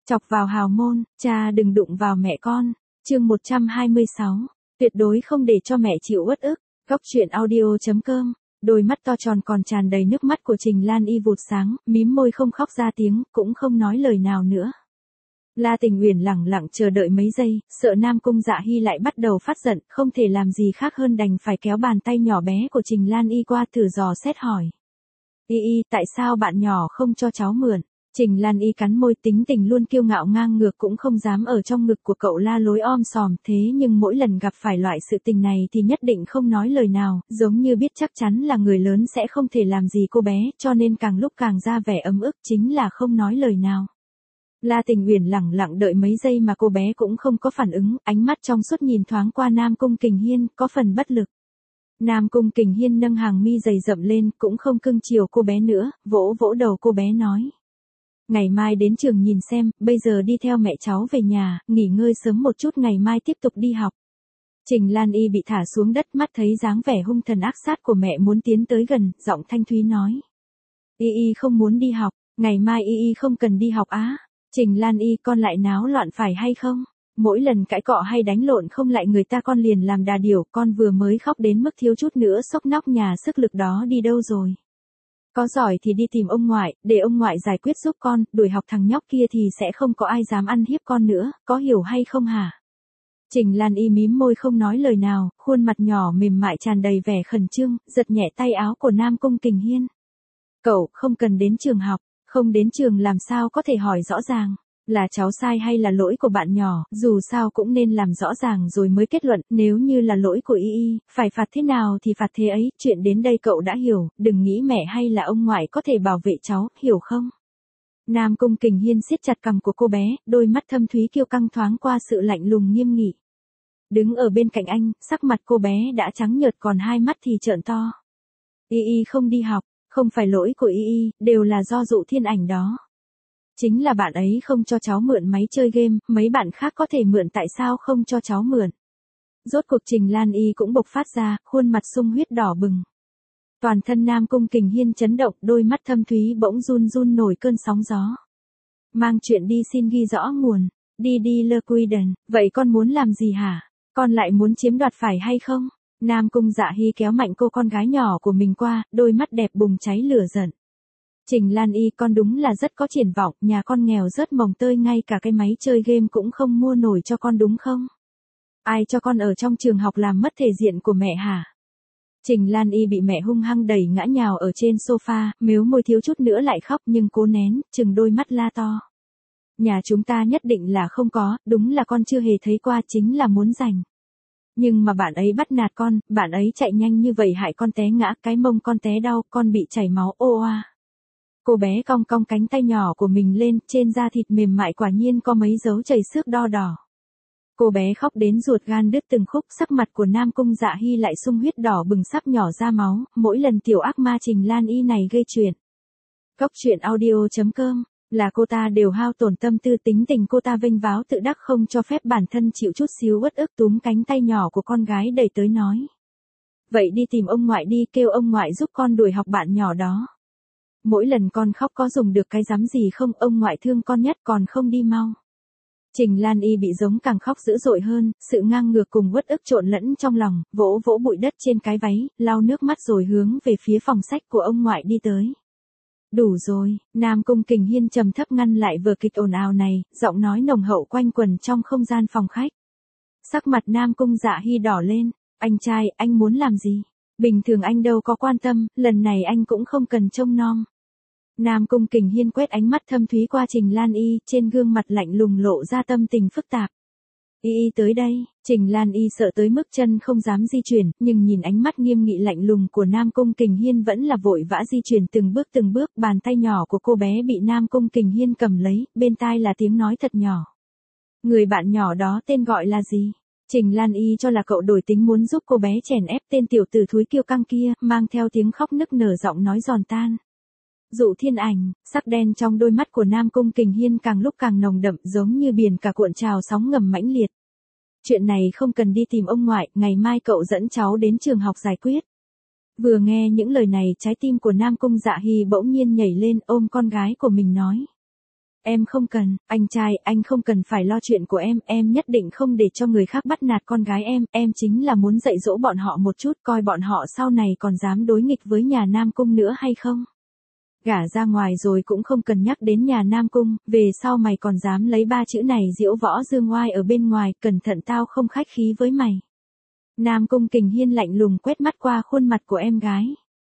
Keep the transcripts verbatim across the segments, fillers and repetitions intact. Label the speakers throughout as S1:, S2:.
S1: Chọc vào hào môn, cha đừng đụng vào mẹ con. Chương một trăm hai mươi sáu. Tuyệt đối không để cho mẹ chịu uất ức. Góc truyện audio chấm com. Đôi mắt to tròn còn tràn đầy nước mắt của Trình Lan Y vụt sáng, mím môi không khóc ra tiếng, cũng không nói lời nào nữa. La Tình Uyển lẳng lặng chờ đợi mấy giây, sợ Nam Cung Dạ Hy lại bắt đầu phát giận, không thể làm gì khác hơn đành phải kéo bàn tay nhỏ bé của Trình Lan Y qua thử dò xét hỏi. Y Y, tại sao bạn nhỏ không cho cháu mượn? Trình Lan Y cắn môi, tính tình luôn kiêu ngạo ngang ngược, cũng không dám ở trong ngực của cậu la lối om sòm, thế nhưng mỗi lần gặp phải loại sự tình này thì nhất định không nói lời nào, giống như biết chắc chắn là người lớn sẽ không thể làm gì cô bé, cho nên càng lúc càng ra vẻ ấm ức, chính là không nói lời nào. La Tình Uyển lẳng lặng đợi mấy giây mà cô bé cũng không có phản ứng, ánh mắt trong suốt nhìn thoáng qua Nam Cung Kình Hiên, có phần bất lực. Nam Cung Kình Hiên nâng hàng mi dày rậm lên, cũng không cưng chiều cô bé nữa, vỗ vỗ đầu cô bé nói. Ngày mai đến trường nhìn xem, bây giờ đi theo mẹ cháu về nhà, nghỉ ngơi sớm một chút, ngày mai tiếp tục đi học. Trình Lan Y bị thả xuống đất, mắt thấy dáng vẻ hung thần ác sát của mẹ muốn tiến tới gần, giọng thanh thúy nói. Y Y không muốn đi học, ngày mai Y Y không cần đi học á. Trình Lan Y, con lại náo loạn phải hay không? Mỗi lần cãi cọ hay đánh lộn không lại người ta con liền làm đà điểu, con vừa mới khóc đến mức thiếu chút nữa sốc nóc nhà, sức lực đó đi đâu rồi? Có giỏi thì đi tìm ông ngoại, để ông ngoại giải quyết giúp con, đuổi học thằng nhóc kia thì sẽ không có ai dám ăn hiếp con nữa, có hiểu hay không hả? Trình Lan Y mím môi không nói lời nào, khuôn mặt nhỏ mềm mại tràn đầy vẻ khẩn trương, giật nhẹ tay áo của Nam Cung Kình Hiên. Cậu không cần đến trường học, không đến trường làm sao có thể hỏi rõ ràng, là cháu sai hay là lỗi của bạn nhỏ, dù sao cũng nên làm rõ ràng rồi mới kết luận, nếu như là lỗi của Y Y, phải phạt thế nào thì phạt thế ấy, chuyện đến đây cậu đã hiểu, đừng nghĩ mẹ hay là ông ngoại có thể bảo vệ cháu, hiểu không? Nam Cung Kình Hiên siết chặt cằm của cô bé, đôi mắt thâm thúy kiêu căng thoáng qua sự lạnh lùng nghiêm nghị. Đứng ở bên cạnh anh, sắc mặt cô bé đã trắng nhợt còn hai mắt thì trợn to. Y Y không đi học, không phải lỗi của Y Y, đều là do Dụ Thiên Ảnh đó. Chính là bạn ấy không cho cháu mượn máy chơi game, mấy bạn khác có thể mượn, tại sao không cho cháu mượn? Rốt cuộc Trình Lan Y cũng bộc phát ra, khuôn mặt sung huyết đỏ bừng. Toàn thân Nam Cung Kình Hiên chấn động, đôi mắt thâm thúy bỗng run run nổi cơn sóng gió. Mang chuyện đi xin ghi rõ nguồn, đi đi lơ quy đần, vậy con muốn làm gì hả? Con lại muốn chiếm đoạt phải hay không? Nam Cung Dạ Hy kéo mạnh cô con gái nhỏ của mình qua, đôi mắt đẹp bùng cháy lửa giận. Trình Lan Y, con đúng là rất có triển vọng, nhà con nghèo rớt mồng tơi, ngay cả cái máy chơi game cũng không mua nổi cho con đúng không? Ai cho con ở trong trường học làm mất thể diện của mẹ hả? Trình Lan Y bị mẹ hung hăng đẩy ngã nhào ở trên sofa, mếu môi thiếu chút nữa lại khóc nhưng cố nén, chừng đôi mắt la to. Nhà chúng ta nhất định là không có, đúng là con chưa hề thấy qua, chính là muốn giành. Nhưng mà bạn ấy bắt nạt con, bạn ấy chạy nhanh như vậy hại con té ngã, cái mông con té đau, con bị chảy máu, ô oa. Cô bé cong cong cánh tay nhỏ của mình lên, trên da thịt mềm mại quả nhiên có mấy dấu chảy xước đo đỏ. Cô bé khóc đến ruột gan đứt từng khúc, sắc mặt của Nam Cung Dạ Hy lại sung huyết đỏ bừng sắp nhỏ ra máu, mỗi lần tiểu ác ma Trình Lan Y này gây chuyện. Góc truyện audio chấm com, là cô ta đều hao tổn tâm tư, tính tình cô ta vênh váo tự đắc, không cho phép bản thân chịu chút xíu uất ức, túm cánh tay nhỏ của con gái đẩy tới nói. Vậy đi tìm ông ngoại đi, kêu ông ngoại giúp con đuổi học bạn nhỏ đó. Mỗi lần con khóc có dùng được cái dám gì không, ông ngoại thương con nhất còn không đi mau. Trình Lan Y bị giống càng khóc dữ dội hơn, sự ngang ngược cùng uất ức trộn lẫn trong lòng, vỗ vỗ bụi đất trên cái váy, lau nước mắt rồi hướng về phía phòng sách của ông ngoại đi tới. Đủ rồi, Nam Cung Kình Hiên trầm thấp ngăn lại vở kịch ồn ào này, giọng nói nồng hậu quanh quẩn trong không gian phòng khách. Sắc mặt Nam Cung Dạ Hy đỏ lên, anh trai, anh muốn làm gì? Bình thường anh đâu có quan tâm, lần này anh cũng không cần trông nom. Nam Cung Kình Hiên quét ánh mắt thâm thúy qua Trình Lan Y, trên gương mặt lạnh lùng lộ ra tâm tình phức tạp. Y Y tới đây, Trình Lan Y sợ tới mức chân không dám di chuyển, nhưng nhìn ánh mắt nghiêm nghị lạnh lùng của Nam Cung Kình Hiên vẫn là vội vã di chuyển từng bước từng bước, bàn tay nhỏ của cô bé bị Nam Cung Kình Hiên cầm lấy, bên tai là tiếng nói thật nhỏ. Người bạn nhỏ đó tên gọi là gì? Trình Lan Y cho là cậu đổi tính muốn giúp cô bé chèn ép tên tiểu tử thúi kiêu căng kia, mang theo tiếng khóc nức nở, giọng nói giòn tan. Dụ Thiên Ảnh, sắc đen trong đôi mắt của Nam Cung Kình Hiên càng lúc càng nồng đậm, giống như biển cả cuộn trào sóng ngầm mãnh liệt. Chuyện này không cần đi tìm ông ngoại, ngày mai cậu dẫn cháu đến trường học giải quyết. Vừa nghe những lời này, trái tim của Nam Cung Dạ Hy bỗng nhiên nhảy lên, ôm con gái của mình nói. Em không cần, anh trai, anh không cần phải lo chuyện của em, em nhất định không để cho người khác bắt nạt con gái em, em chính là muốn dạy dỗ bọn họ một chút coi bọn họ sau này còn dám đối nghịch với nhà Nam Cung nữa hay không. Gả ra ngoài rồi cũng không cần nhắc đến nhà Nam Cung, về sau mày còn dám lấy ba chữ này diễu võ dương oai ở bên ngoài, cẩn thận tao không khách khí với mày. Nam Cung Kình Hiên lạnh lùng quét mắt qua khuôn mặt của em gái.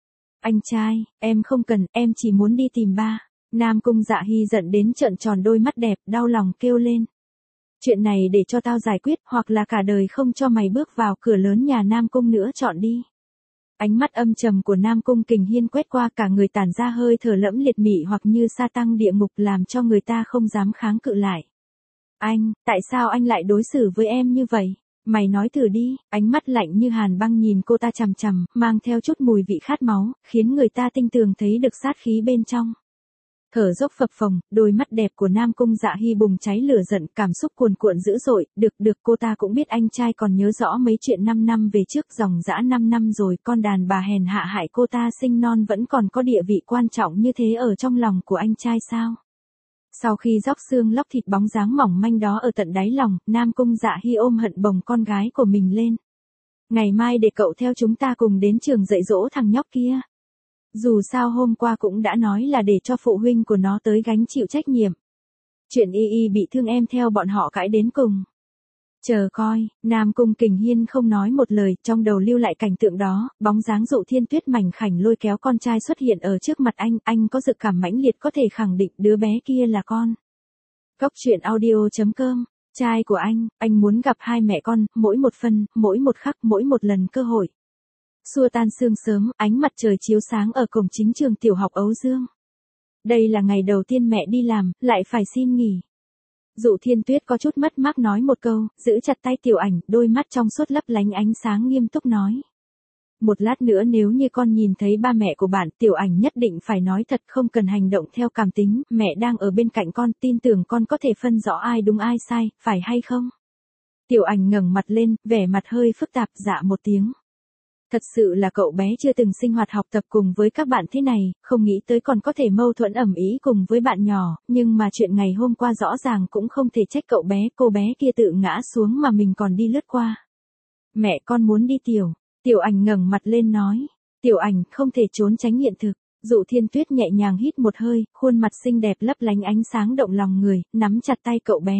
S1: Anh trai, em không cần, em chỉ muốn đi tìm ba. Nam Cung Dạ Hy giận đến trợn tròn đôi mắt đẹp, đau lòng kêu lên. Chuyện này để cho tao giải quyết, hoặc là cả đời không cho mày bước vào cửa lớn nhà Nam Cung nữa, chọn đi. Ánh mắt âm trầm của Nam Cung Kình Hiên quét qua, cả người tản ra hơi thở lẫm liệt mị hoặc như sa tăng địa ngục, làm cho người ta không dám kháng cự lại. Anh, tại sao anh lại đối xử với em như vậy? Mày nói thử đi. Ánh mắt lạnh như hàn băng nhìn cô ta chằm chằm, mang theo chút mùi vị khát máu, khiến người ta tinh tường thấy được sát khí bên trong. Thở dốc phập phồng, đôi mắt đẹp của Nam Cung Dạ Hy bùng cháy lửa giận, cảm xúc cuồn cuộn dữ dội, được được cô ta cũng biết anh trai còn nhớ rõ mấy chuyện năm năm về trước, dòng dã năm năm rồi, con đàn bà hèn hạ hại cô ta sinh non vẫn còn có địa vị quan trọng như thế ở trong lòng của anh trai sao? Sau khi róc xương lóc thịt bóng dáng mỏng manh đó ở tận đáy lòng, Nam Cung Dạ Hy ôm hận bồng con gái của mình lên. Ngày mai để cậu theo chúng ta cùng đến trường dạy dỗ thằng nhóc kia. Dù sao hôm qua cũng đã nói là để cho phụ huynh của nó tới gánh chịu trách nhiệm. Chuyện y y bị thương em theo bọn họ cãi đến cùng. Chờ coi, Nam Cung Kình Hiên không nói một lời, trong đầu lưu lại cảnh tượng đó, bóng dáng Dụ Thiên Tuyết mảnh khảnh lôi kéo con trai xuất hiện ở trước mặt anh, anh có dự cảm mãnh liệt có thể khẳng định đứa bé kia là con. Góc truyện audio chấm com, trai của anh, anh muốn gặp hai mẹ con, mỗi một phân, mỗi một khắc, mỗi một lần cơ hội. Xua tan sương sớm, ánh mặt trời chiếu sáng ở cổng chính trường tiểu học Ấu Dương. Đây là ngày đầu tiên mẹ đi làm, lại phải xin nghỉ. Dụ Thiên Tuyết có chút mất mát nói một câu, giữ chặt tay Tiểu Ảnh, đôi mắt trong suốt lấp lánh ánh sáng nghiêm túc nói. Một lát nữa nếu như con nhìn thấy ba mẹ của bạn, Tiểu Ảnh nhất định phải nói thật, không cần hành động theo cảm tính, mẹ đang ở bên cạnh con, tin tưởng con có thể phân rõ ai đúng ai sai, phải hay không? Tiểu Ảnh ngẩng mặt lên, vẻ mặt hơi phức tạp, dạ một tiếng. Thật sự là cậu bé chưa từng sinh hoạt học tập cùng với các bạn thế này, không nghĩ tới còn có thể mâu thuẫn ầm ĩ cùng với bạn nhỏ, nhưng mà chuyện ngày hôm qua rõ ràng cũng không thể trách cậu bé, cô bé kia tự ngã xuống mà mình còn đi lướt qua. Mẹ con muốn đi Tiểu, Tiểu Ảnh ngẩng mặt lên nói, Tiểu Ảnh không thể trốn tránh hiện thực. Dụ Thiên Tuyết nhẹ nhàng hít một hơi, khuôn mặt xinh đẹp lấp lánh ánh sáng động lòng người, nắm chặt tay cậu bé.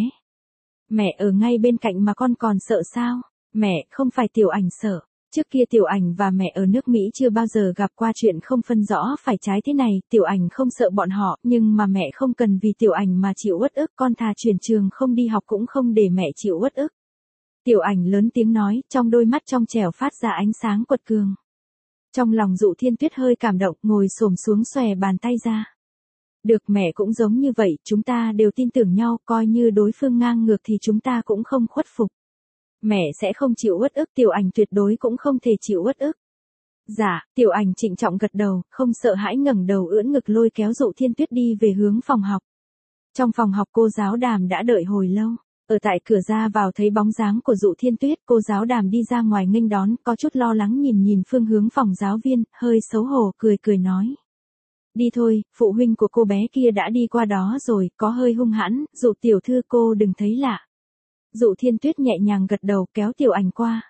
S1: Mẹ ở ngay bên cạnh mà con còn sợ sao? Mẹ, không phải Tiểu Ảnh sợ. Trước kia Tiểu Ảnh và mẹ ở nước Mỹ chưa bao giờ gặp qua chuyện không phân rõ phải trái thế này, Tiểu Ảnh không sợ bọn họ, nhưng mà mẹ không cần vì Tiểu Ảnh mà chịu uất ức, con thà chuyển trường không đi học cũng không để mẹ chịu uất ức. Tiểu Ảnh lớn tiếng nói, trong đôi mắt trong trẻo phát ra ánh sáng quật cường. Trong lòng Dụ Thiên Tuyết hơi cảm động, ngồi xổm xuống xòe bàn tay ra. Được, mẹ cũng giống như vậy, chúng ta đều tin tưởng nhau, coi như đối phương ngang ngược thì chúng ta cũng không khuất phục. Mẹ sẽ không chịu uất ức, Tiểu Ảnh tuyệt đối cũng không thể chịu uất ức. Dạ, Tiểu Ảnh trịnh trọng gật đầu, không sợ hãi ngẩng đầu ưỡn ngực lôi kéo Dụ Thiên Tuyết đi về hướng phòng học. Trong phòng học cô giáo Đàm đã đợi hồi lâu, ở tại cửa ra vào thấy bóng dáng của Dụ Thiên Tuyết, cô giáo Đàm đi ra ngoài nghênh đón, có chút lo lắng nhìn nhìn phương hướng phòng giáo viên, hơi xấu hổ cười cười nói. Đi thôi, phụ huynh của cô bé kia đã đi qua đó rồi, có hơi hung hãn, Dụ tiểu thư cô đừng thấy lạ. Dụ Thiên Tuyết nhẹ nhàng gật đầu kéo Tiểu Ảnh qua.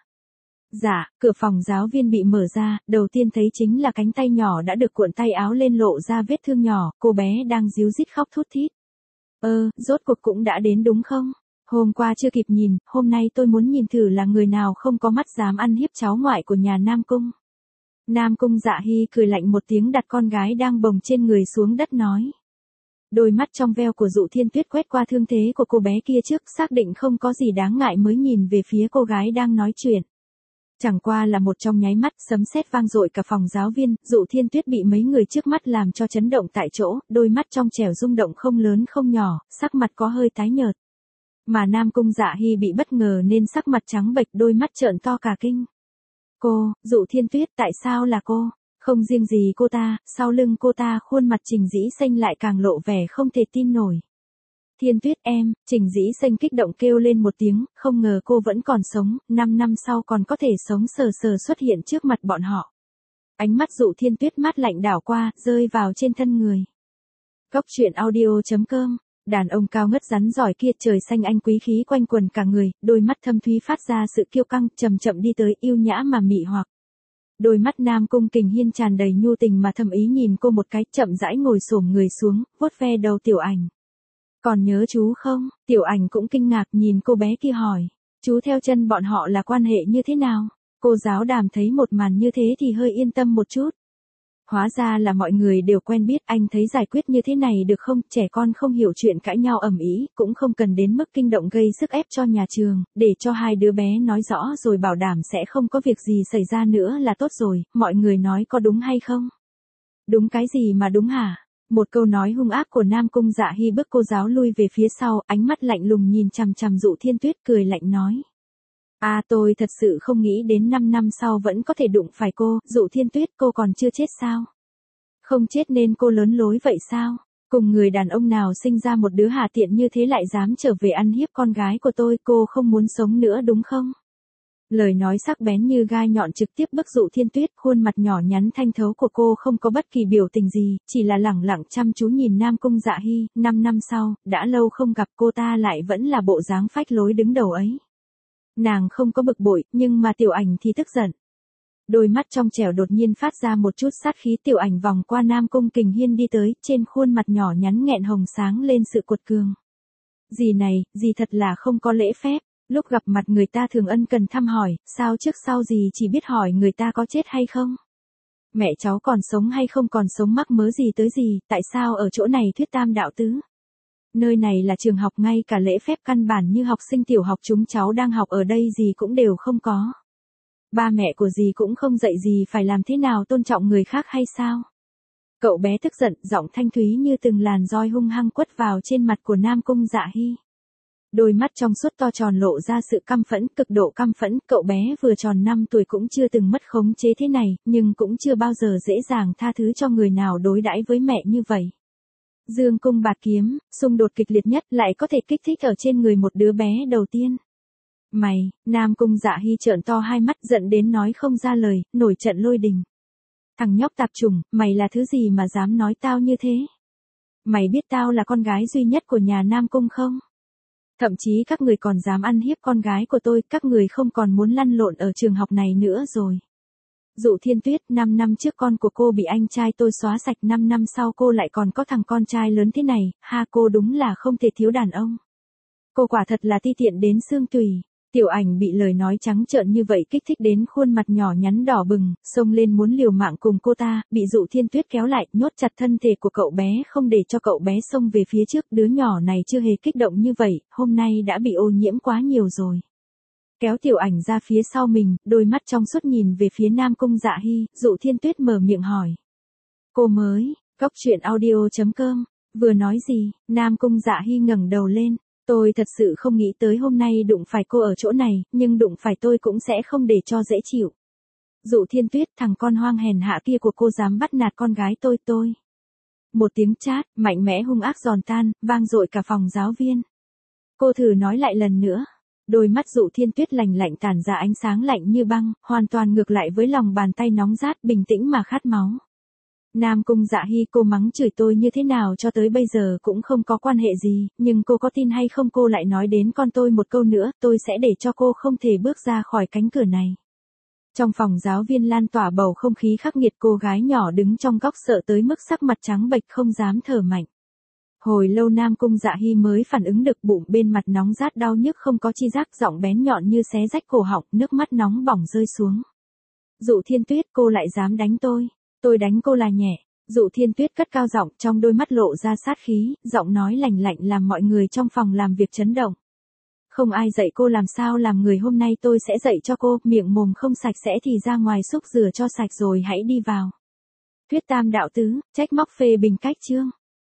S1: Dạ, cửa phòng giáo viên bị mở ra, đầu tiên thấy chính là cánh tay nhỏ đã được cuộn tay áo lên lộ ra vết thương nhỏ, cô bé đang ríu rít khóc thút thít. Ơ, rốt cuộc cũng đã đến đúng không? Hôm qua chưa kịp nhìn, hôm nay tôi muốn nhìn thử là người nào không có mắt dám ăn hiếp cháu ngoại của nhà Nam Cung. Nam Cung Dạ Hy cười lạnh một tiếng đặt con gái đang bồng trên người xuống đất nói. Đôi mắt trong veo của Dụ Thiên Tuyết quét qua thương thế của cô bé kia trước, xác định không có gì đáng ngại mới nhìn về phía cô gái đang nói chuyện. Chẳng qua là một trong nháy mắt, sấm sét vang dội cả phòng giáo viên, Dụ Thiên Tuyết bị mấy người trước mắt làm cho chấn động tại chỗ, đôi mắt trong trẻo rung động không lớn không nhỏ, sắc mặt có hơi tái nhợt. Mà Nam Cung Dạ Hy bị bất ngờ nên sắc mặt trắng bệch, đôi mắt trợn to cả kinh. Cô, Dụ Thiên Tuyết, tại sao là cô? Không riêng gì cô ta, sau lưng cô ta khuôn mặt Trình Dĩ Xanh lại càng lộ vẻ không thể tin nổi. Thiên Tuyết em, Trình Dĩ Xanh kích động kêu lên một tiếng, không ngờ cô vẫn còn sống, năm năm sau còn có thể sống sờ sờ xuất hiện trước mặt bọn họ. Ánh mắt Dụ Thiên Tuyết mát lạnh đảo qua, rơi vào trên thân người. Góc truyện audio chấm com Đàn ông cao ngất rắn giỏi kia trời xanh anh quý khí quanh quần cả người, đôi mắt thâm thúy phát ra sự kiêu căng, chậm chậm đi tới yêu nhã mà mị hoặc. Đôi mắt Nam Cung Kình Hiên tràn đầy nhu tình mà thầm ý nhìn cô một cái, chậm rãi ngồi xổm người xuống, vuốt ve đầu Tiểu Ảnh. Còn nhớ chú không? Tiểu Ảnh cũng kinh ngạc nhìn cô bé kia hỏi. Chú theo chân bọn họ là quan hệ như thế nào? Cô giáo Đàm thấy một màn như thế thì hơi yên tâm một chút. Hóa ra là mọi người đều quen biết, anh thấy giải quyết như thế này được không? Trẻ con không hiểu chuyện cãi nhau ầm ĩ, cũng không cần đến mức kinh động gây sức ép cho nhà trường, để cho hai đứa bé nói rõ rồi bảo đảm sẽ không có việc gì xảy ra nữa là tốt rồi, mọi người nói có đúng hay không? Đúng cái gì mà đúng hả? Một câu nói hung ác của Nam Cung Dạ Hy bức cô giáo lui về phía sau, ánh mắt lạnh lùng nhìn chằm chằm Dụ Thiên Tuyết cười lạnh nói. À tôi thật sự không nghĩ đến năm năm sau vẫn có thể đụng phải cô, Dụ Thiên Tuyết cô còn chưa chết sao? Không chết nên cô lớn lối vậy sao? Cùng người đàn ông nào sinh ra một đứa hà tiện như thế lại dám trở về ăn hiếp con gái của tôi, cô không muốn sống nữa đúng không? Lời nói sắc bén như gai nhọn trực tiếp bức Dụ Thiên Tuyết, khuôn mặt nhỏ nhắn thanh thấu của cô không có bất kỳ biểu tình gì, chỉ là lẳng lặng chăm chú nhìn Nam Cung Dạ Hy, năm năm sau, đã lâu không gặp cô ta lại vẫn là bộ dáng phách lối đứng đầu ấy. Nàng không có bực bội, nhưng mà Tiểu Ảnh thì tức giận. Đôi mắt trong trẻo đột nhiên phát ra một chút sát khí, Tiểu Ảnh vòng qua Nam Cung Kình Hiên đi tới, trên khuôn mặt nhỏ nhắn nghẹn hồng sáng lên sự cuột cường. Dì này, dì thật là không có lễ phép, lúc gặp mặt người ta thường ân cần thăm hỏi, sao trước sau dì chỉ biết hỏi người ta có chết hay không? Mẹ cháu còn sống hay không còn sống mắc mớ gì tới gì, tại sao ở chỗ này thuyết tam đạo tứ? Nơi này là trường học, ngay cả lễ phép căn bản như học sinh tiểu học chúng cháu đang học ở đây gì cũng đều không có. Ba mẹ của dì cũng không dạy dì phải làm thế nào tôn trọng người khác hay sao? Cậu bé tức giận, giọng thanh thúy như từng làn roi hung hăng quất vào trên mặt của Nam Cung Dạ Hy. Đôi mắt trong suốt to tròn lộ ra sự căm phẫn, cực độ căm phẫn, cậu bé vừa tròn năm tuổi cũng chưa từng mất khống chế thế này, nhưng cũng chưa bao giờ dễ dàng tha thứ cho người nào đối đãi với mẹ như vậy. Dương cung bạt kiếm, xung đột kịch liệt nhất lại có thể kích thích ở trên người một đứa bé đầu tiên. Mày, Nam Cung Dạ Hy trợn to hai mắt giận đến nói không ra lời, nổi trận lôi đình. Thằng nhóc tạp chủng, mày là thứ gì mà dám nói tao như thế? Mày biết tao là con gái duy nhất của nhà Nam Cung không? Thậm chí các người còn dám ăn hiếp con gái của tôi, các người không còn muốn lăn lộn ở trường học này nữa rồi. Dụ Thiên Tuyết, năm năm trước con của cô bị anh trai tôi xóa sạch, năm năm sau cô lại còn có thằng con trai lớn thế này, ha cô đúng là không thể thiếu đàn ông. Cô quả thật là ti tiện đến xương tủy. Tiểu Ảnh bị lời nói trắng trợn như vậy kích thích đến khuôn mặt nhỏ nhắn đỏ bừng, xông lên muốn liều mạng cùng cô ta, bị Dụ Thiên Tuyết kéo lại, nhốt chặt thân thể của cậu bé không để cho cậu bé xông về phía trước, đứa nhỏ này chưa hề kích động như vậy, hôm nay đã bị ô nhiễm quá nhiều rồi. Kéo Tiểu Ảnh ra phía sau mình, đôi mắt trong suốt nhìn về phía Nam Cung Dạ Hy, Dụ Thiên Tuyết mở miệng hỏi. Cô mới, Cóc Truyện Audio chấm com, vừa nói gì? Nam Cung Dạ Hy ngẩng đầu lên. Tôi thật sự không nghĩ tới hôm nay đụng phải cô ở chỗ này, nhưng đụng phải tôi cũng sẽ không để cho dễ chịu. Dụ Thiên Tuyết, thằng con hoang hèn hạ kia của cô dám bắt nạt con gái tôi tôi. Một tiếng chát, mạnh mẽ hung ác giòn tan, vang dội cả phòng giáo viên. Cô thử nói lại lần nữa. Đôi mắt Dụ Thiên Tuyết lạnh lạnh tản ra ánh sáng lạnh như băng, hoàn toàn ngược lại với lòng bàn tay nóng rát bình tĩnh mà khát máu. Nam Cung Dạ Hy, cô mắng chửi tôi như thế nào cho tới bây giờ cũng không có quan hệ gì, nhưng cô có tin hay không cô lại nói đến con tôi một câu nữa, tôi sẽ để cho cô không thể bước ra khỏi cánh cửa này. Trong phòng giáo viên lan tỏa bầu không khí khắc nghiệt, cô gái nhỏ đứng trong góc sợ tới mức sắc mặt trắng bệch không dám thở mạnh. Hồi lâu Nam Cung Dạ Hy mới phản ứng được, bụng bên mặt nóng rát đau nhức không có chi giác, giọng bén nhọn như xé rách cổ họng, nước mắt nóng bỏng rơi xuống. Dụ Thiên Tuyết, cô lại dám đánh tôi. Tôi đánh cô là nhẹ. Dụ Thiên Tuyết cất cao giọng, trong đôi mắt lộ ra sát khí, giọng nói lạnh lạnh làm mọi người trong phòng làm việc chấn động. Không ai dạy cô làm sao làm người, hôm nay tôi sẽ dạy cho cô, miệng mồm không sạch sẽ thì ra ngoài xúc rửa cho sạch rồi hãy đi vào. Thuyết tam đạo tứ, trách móc phê bình cách chương.